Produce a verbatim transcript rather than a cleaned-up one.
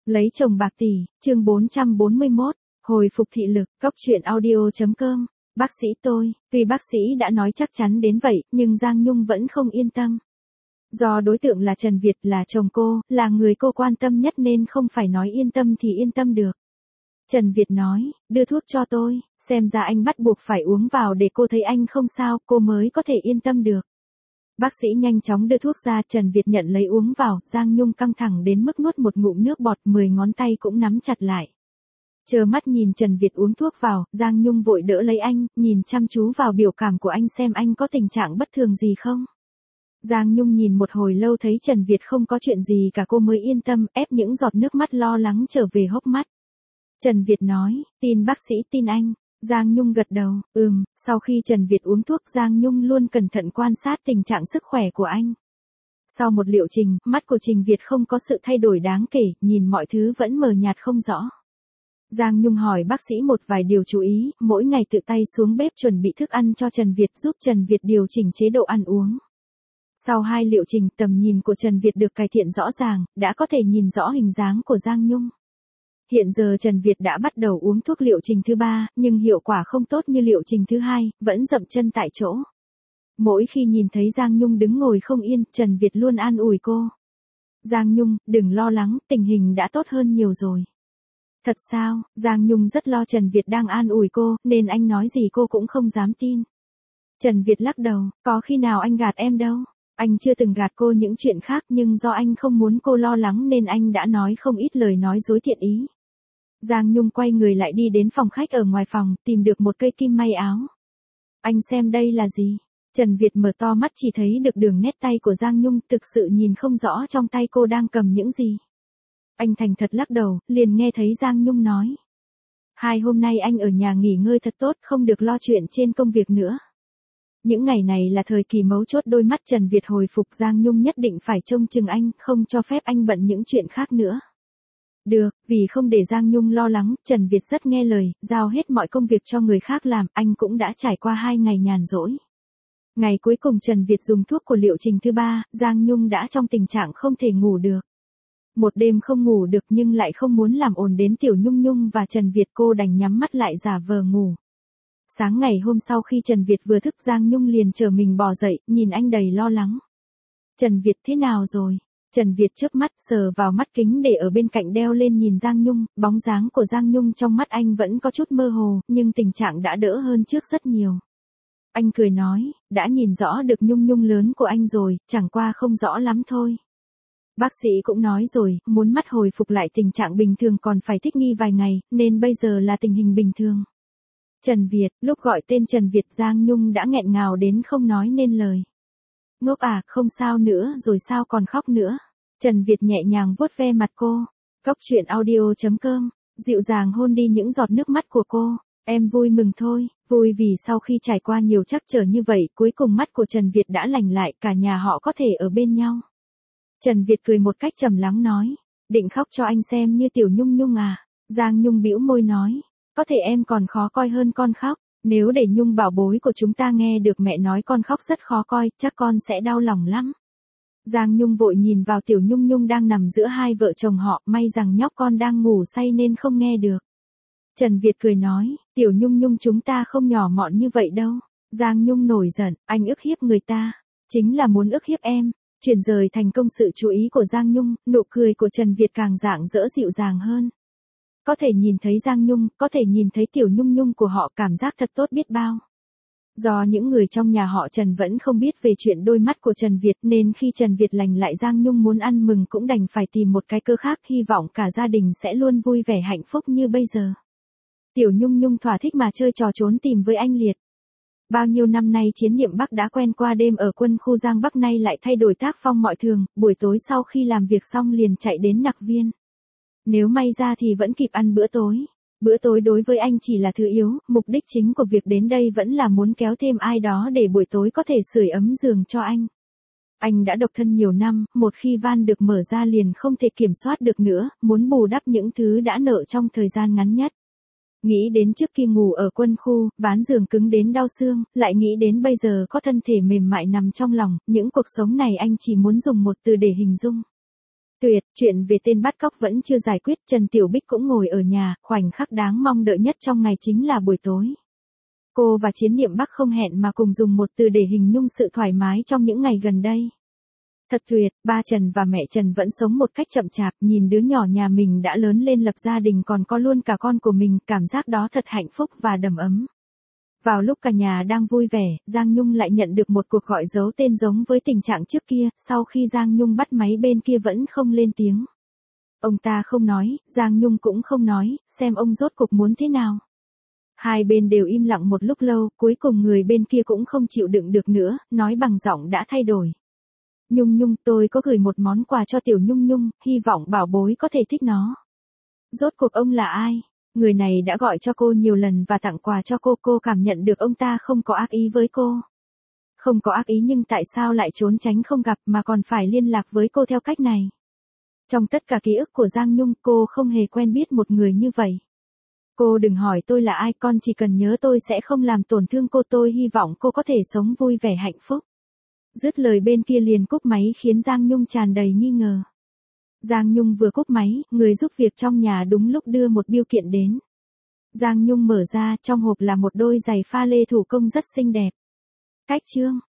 Lấy chồng bạc tỷ, chương bốn trăm bốn mươi mốt, hồi phục thị lực, cốc truyện audio chấm com. Bác sĩ tôi, tuy bác sĩ đã nói chắc chắn đến vậy, nhưng Giang Nhung vẫn không yên tâm. Do đối tượng là Trần Việt, là chồng cô, là người cô quan tâm nhất nên không phải nói yên tâm thì yên tâm được. Trần Việt nói, đưa thuốc cho tôi, xem ra anh bắt buộc phải uống vào để cô thấy anh không sao, cô mới có thể yên tâm được. Bác sĩ nhanh chóng đưa thuốc ra, Trần Việt nhận lấy uống vào, Giang Nhung căng thẳng đến mức nuốt một ngụm nước bọt, mười ngón tay cũng nắm chặt lại. Chờ mắt nhìn Trần Việt uống thuốc vào, Giang Nhung vội đỡ lấy anh, nhìn chăm chú vào biểu cảm của anh xem anh có tình trạng bất thường gì không. Giang Nhung nhìn một hồi lâu thấy Trần Việt không có chuyện gì cả cô mới yên tâm, ép những giọt nước mắt lo lắng trở về hốc mắt. Trần Việt nói, tin bác sĩ tin anh. Giang Nhung gật đầu, ừm, sau khi Trần Việt uống thuốc Giang Nhung luôn cẩn thận quan sát tình trạng sức khỏe của anh. Sau một liệu trình, mắt của Trình Việt không có sự thay đổi đáng kể, nhìn mọi thứ vẫn mờ nhạt không rõ. Giang Nhung hỏi bác sĩ một vài điều chú ý, mỗi ngày tự tay xuống bếp chuẩn bị thức ăn cho Trần Việt giúp Trần Việt điều chỉnh chế độ ăn uống. Sau hai liệu trình tầm nhìn của Trần Việt được cải thiện rõ ràng, đã có thể nhìn rõ hình dáng của Giang Nhung. Hiện giờ Trần Việt đã bắt đầu uống thuốc liệu trình thứ ba, nhưng hiệu quả không tốt như liệu trình thứ hai, vẫn dậm chân tại chỗ. Mỗi khi nhìn thấy Giang Nhung đứng ngồi không yên, Trần Việt luôn an ủi cô. Giang Nhung, đừng lo lắng, tình hình đã tốt hơn nhiều rồi. Thật sao? Giang Nhung rất lo Trần Việt đang an ủi cô, nên anh nói gì cô cũng không dám tin. Trần Việt lắc đầu, có khi nào anh gạt em đâu. Anh chưa từng gạt cô những chuyện khác nhưng do anh không muốn cô lo lắng nên anh đã nói không ít lời nói dối thiện ý. Giang Nhung quay người lại đi đến phòng khách ở ngoài phòng, tìm được một cây kim may áo. Anh xem đây là gì? Trần Việt mở to mắt chỉ thấy được đường nét tay của Giang Nhung, thực sự nhìn không rõ trong tay cô đang cầm những gì. Anh thành thật lắc đầu, liền nghe thấy Giang Nhung nói. Hai hôm nay anh ở nhà nghỉ ngơi thật tốt, không được lo chuyện trên công việc nữa. Những ngày này là thời kỳ mấu chốt đôi mắt Trần Việt hồi phục, Giang Nhung nhất định phải trông chừng anh, không cho phép anh bận những chuyện khác nữa. Được, vì không để Giang Nhung lo lắng, Trần Việt rất nghe lời, giao hết mọi công việc cho người khác làm, anh cũng đã trải qua hai ngày nhàn rỗi. Ngày cuối cùng Trần Việt dùng thuốc của liệu trình thứ ba, Giang Nhung đã trong tình trạng không thể ngủ được. Một đêm không ngủ được nhưng lại không muốn làm ồn đến Tiểu Nhung Nhung và Trần Việt, cô đành nhắm mắt lại giả vờ ngủ. Sáng ngày hôm sau khi Trần Việt vừa thức Giang Nhung liền chờ mình bò dậy, nhìn anh đầy lo lắng. Trần Việt thế nào rồi? Trần Việt chớp mắt sờ vào mắt kính để ở bên cạnh đeo lên nhìn Giang Nhung, bóng dáng của Giang Nhung trong mắt anh vẫn có chút mơ hồ, nhưng tình trạng đã đỡ hơn trước rất nhiều. Anh cười nói, đã nhìn rõ được Nhung Nhung lớn của anh rồi, chẳng qua không rõ lắm thôi. Bác sĩ cũng nói rồi, muốn mắt hồi phục lại tình trạng bình thường còn phải thích nghi vài ngày, nên bây giờ là tình hình bình thường. Trần Việt, lúc gọi tên Trần Việt Giang Nhung đã nghẹn ngào đến không nói nên lời. Ngốc à, không sao nữa rồi sao còn khóc nữa. Trần Việt nhẹ nhàng vuốt ve mặt cô. Cốc truyện audio chấm com, dịu dàng hôn đi những giọt nước mắt của cô. Em vui mừng thôi, vui vì sau khi trải qua nhiều trắc trở như vậy, cuối cùng mắt của Trần Việt đã lành lại, cả nhà họ có thể ở bên nhau. Trần Việt cười một cách trầm lắng nói, định khóc cho anh xem như Tiểu Nhung Nhung à. Giang Nhung bĩu môi nói, có thể em còn khó coi hơn con khóc. Nếu để Nhung bảo bối của chúng ta nghe được mẹ nói con khóc rất khó coi, chắc con sẽ đau lòng lắm. Giang Nhung vội nhìn vào Tiểu Nhung Nhung đang nằm giữa hai vợ chồng họ, may rằng nhóc con đang ngủ say nên không nghe được. Trần Việt cười nói, Tiểu Nhung Nhung chúng ta không nhỏ mọn như vậy đâu. Giang Nhung nổi giận, anh ức hiếp người ta, chính là muốn ức hiếp em. Chuyển rời thành công sự chú ý của Giang Nhung, nụ cười của Trần Việt càng rạng rỡ dịu dàng hơn. Có thể nhìn thấy Giang Nhung, có thể nhìn thấy Tiểu Nhung Nhung của họ, cảm giác thật tốt biết bao. Do những người trong nhà họ Trần vẫn không biết về chuyện đôi mắt của Trần Việt nên khi Trần Việt lành lại Giang Nhung muốn ăn mừng cũng đành phải tìm một cái cơ khác, hy vọng cả gia đình sẽ luôn vui vẻ hạnh phúc như bây giờ. Tiểu Nhung Nhung thỏa thích mà chơi trò trốn tìm với anh Liệt. Bao nhiêu năm nay Chiến Niệm Bắc đã quen qua đêm ở quân khu Giang Bắc nay lại thay đổi tác phong mọi thường, buổi tối sau khi làm việc xong liền chạy đến Nặc Viên. Nếu may ra thì vẫn kịp ăn bữa tối. Bữa tối đối với anh chỉ là thứ yếu, mục đích chính của việc đến đây vẫn là muốn kéo thêm ai đó để buổi tối có thể sưởi ấm giường cho anh. Anh đã độc thân nhiều năm, một khi van được mở ra liền không thể kiểm soát được nữa, muốn bù đắp những thứ đã nợ trong thời gian ngắn nhất. Nghĩ đến trước khi ngủ ở quân khu, ván giường cứng đến đau xương, lại nghĩ đến bây giờ có thân thể mềm mại nằm trong lòng, những cuộc sống này anh chỉ muốn dùng một từ để hình dung. Tuyệt, chuyện về tên bắt cóc vẫn chưa giải quyết, Trần Tiểu Bích cũng ngồi ở nhà, khoảnh khắc đáng mong đợi nhất trong ngày chính là buổi tối. Cô và Chiến Niệm Bắc không hẹn mà cùng dùng một từ để hình dung sự thoải mái trong những ngày gần đây. Thật tuyệt, ba Trần và mẹ Trần vẫn sống một cách chậm chạp, nhìn đứa nhỏ nhà mình đã lớn lên lập gia đình còn có luôn cả con của mình, cảm giác đó thật hạnh phúc và đầm ấm. Vào lúc cả nhà đang vui vẻ, Giang Nhung lại nhận được một cuộc gọi giấu tên giống với tình trạng trước kia, sau khi Giang Nhung bắt máy bên kia vẫn không lên tiếng. Ông ta không nói, Giang Nhung cũng không nói, xem ông rốt cuộc muốn thế nào. Hai bên đều im lặng một lúc lâu, cuối cùng người bên kia cũng không chịu đựng được nữa, nói bằng giọng đã thay đổi. Nhung Nhung, tôi có gửi một món quà cho Tiểu Nhung Nhung, hy vọng bảo bối có thể thích nó. Rốt cuộc ông là ai? Người này đã gọi cho cô nhiều lần và tặng quà cho cô, cô cảm nhận được ông ta không có ác ý với cô. Không có ác ý nhưng tại sao lại trốn tránh không gặp mà còn phải liên lạc với cô theo cách này? Trong tất cả ký ức của Giang Nhung, cô không hề quen biết một người như vậy. Cô đừng hỏi tôi là ai, con chỉ cần nhớ tôi sẽ không làm tổn thương cô, tôi hy vọng cô có thể sống vui vẻ hạnh phúc. Dứt lời bên kia liền cúp máy khiến Giang Nhung tràn đầy nghi ngờ. Giang Nhung vừa cúp máy, người giúp việc trong nhà đúng lúc đưa một bưu kiện đến. Giang Nhung mở ra, trong hộp là một đôi giày pha lê thủ công rất xinh đẹp. Cách chương